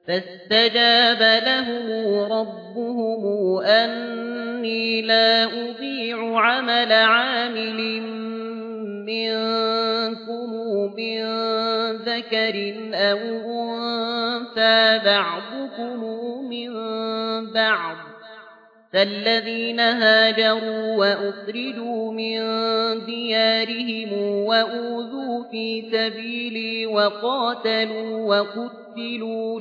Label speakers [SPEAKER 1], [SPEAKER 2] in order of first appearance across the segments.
[SPEAKER 1] فاستجاب لهم ربهم أني لا أضيع عمل عامل منكم من ذكر أو أنثى بعضكم من بعض فالذين هاجروا وأخرجوا من ديارهم وأوذوا في سبيلي وقاتلوا وقتلوا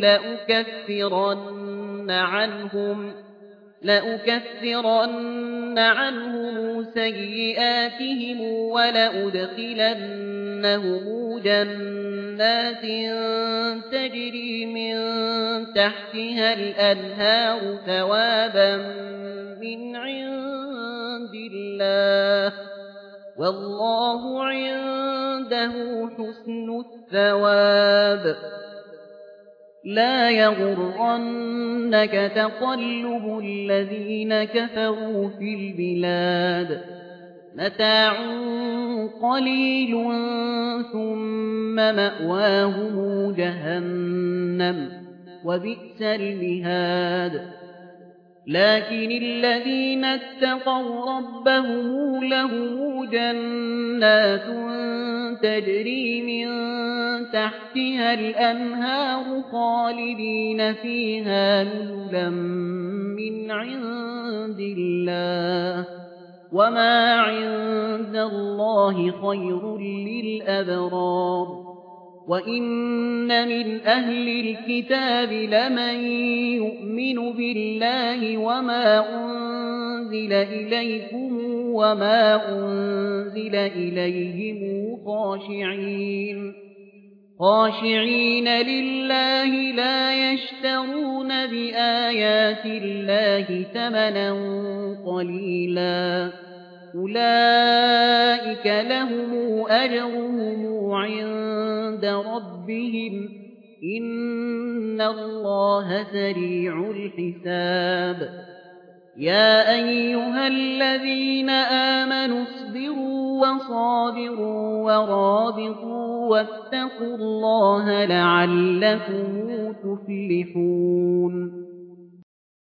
[SPEAKER 1] لأكفرن عنهم سيئاتهم ولأدخلنهم جنات تجري من تحتها الأنهار ثوابا من عند الله والله عنده حسن الثواب لا يغرنك تقلب الذين كفروا في البلاد متاع قليل ثم مأواهم جهنم وبئس المهاد لكن الذين اتقوا ربهم لهم جنات تجري من تحتها الأنهار خالدين فيها نزلا من عند الله وما عند الله خير للأبرار وإن من أهل الكتاب لمن يؤمن بالله وما أنزل إليكم وما أنزل إليهم خاشعين لله لا يشترون بآيات الله ثمنا قليلا أولئك لهم أجرهم عند ربهم إن الله سريع الحساب يا أيها الذين آمنوا اصبروا وصابروا ورابطوا واتقوا الله لعلكم تفلحون